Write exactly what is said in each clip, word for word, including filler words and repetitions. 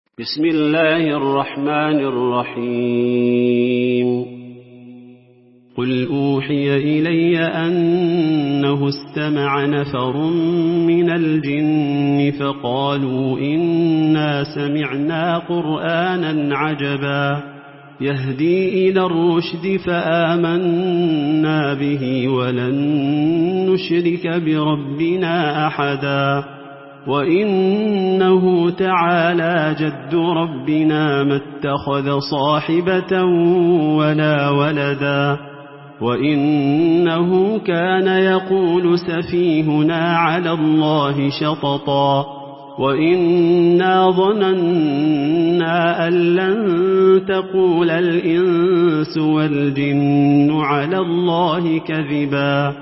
بسم الله الرحمن الرحيم قل أوحي إلي أنه استمع نفر من الجن فقالوا إنا سمعنا قرآنا عجبا يهدي إلى الرشد فآمنا به ولن نشرك بربنا أحدا وإنه تعالى جد ربنا ما اتخذ صاحبة ولا ولدا وإنه كان يقول سفيهنا على الله شططا وإنا ظننا أن لن تقول الإنس والجن على الله كذبا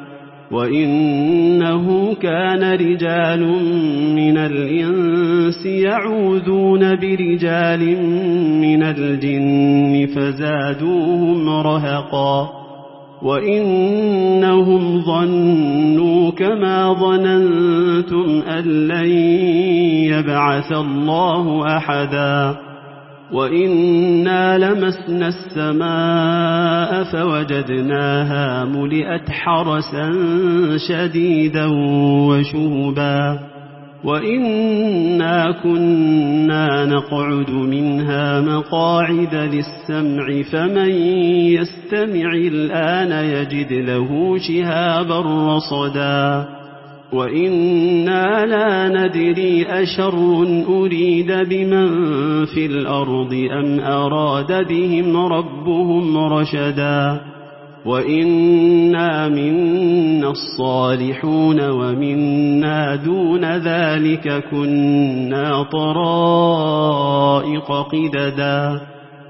وإنه كان رجال من الإنس يعوذون برجال من الجن فزادوهم رهقا وإنهم ظنوا كما ظننتم أن لن يبعث الله أحدا وإنا لمسنا السماء فوجدناها ملئت حرسا شديدا وشهبا وإنا كنا نقعد منها مقاعد للسمع فمن يستمع الآن يجد له شهابا رصدا وإنا لا ندري أشر أريد بمن في الأرض أم أراد بهم ربهم رشدا وإنا منا الصالحون ومنا دون ذلك كنا طرائق قددا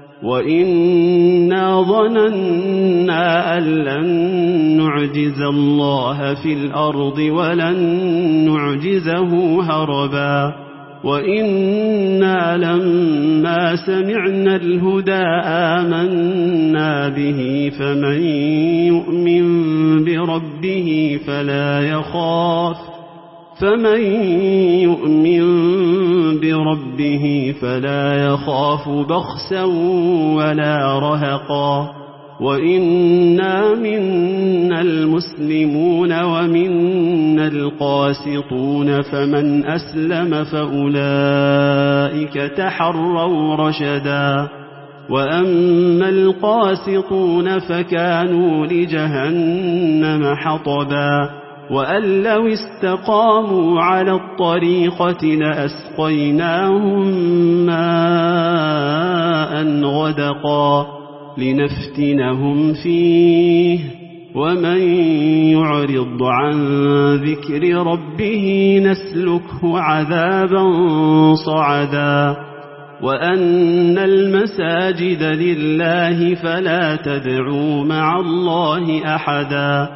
وإنا ظننا أن لن نعجز الله في الأرض ولن نعجزه هربا وإنا لما سمعنا الهدى آمنا به فمن يؤمن بربه فلا يخاف فمن يؤمن بربه فلا يخاف بخسا ولا رهقا وإنا منا المسلمون ومنا القاسطون فمن أسلم فأولئك تحروا رشدا وأما القاسطون فكانوا لجهنم حطبا وأن لو استقاموا على الطريقة لأسقيناهم ماء غدقا لنفتنهم فيه ومن يعرض عن ذكر ربه نسلكه عذابا صعدا وأن المساجد لله فلا تدعوا مع الله أحدا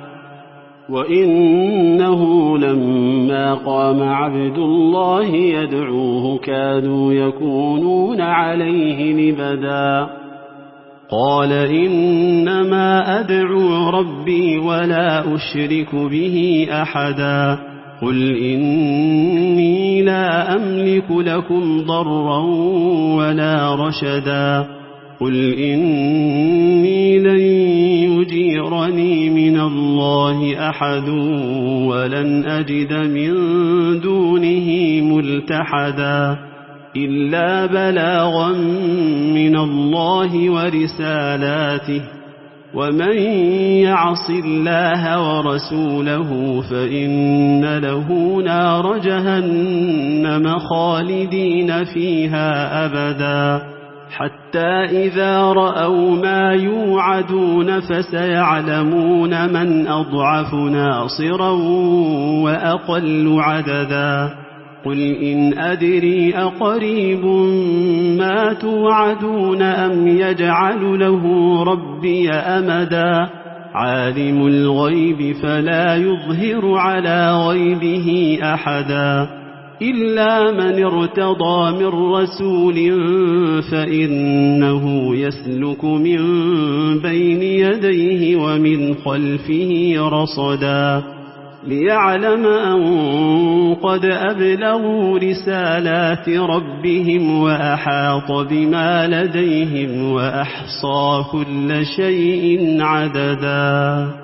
وإنه لما قام عبد الله يدعوه كادوا يكونون عليه لبدا قال إنما أدعو ربي ولا أشرك به أحدا قل إني لا أملك لكم ضرا ولا رشدا قل إني لن يجيرني من الله أحد ولن أجد من دونه ملتحدا إلا بلاغا من الله ورسالاته ومن يعص الله ورسوله فإن له نار جهنم خالدين فيها أبدا حتى إذا رأوا ما يوعدون فسيعلمون من أضعف ناصرا وأقل عددا قل إن أدري أقريب ما توعدون أم يجعل له ربي أمدا عالم الغيب فلا يظهر على غيبه أحدا إلا من ارتضى من رسول فإنه يسلك من بين يديه ومن خلفه رصدا ليعلم أن قد أبلغوا رسالات ربهم وأحاط بما لديهم وأحصى كل شيء عددا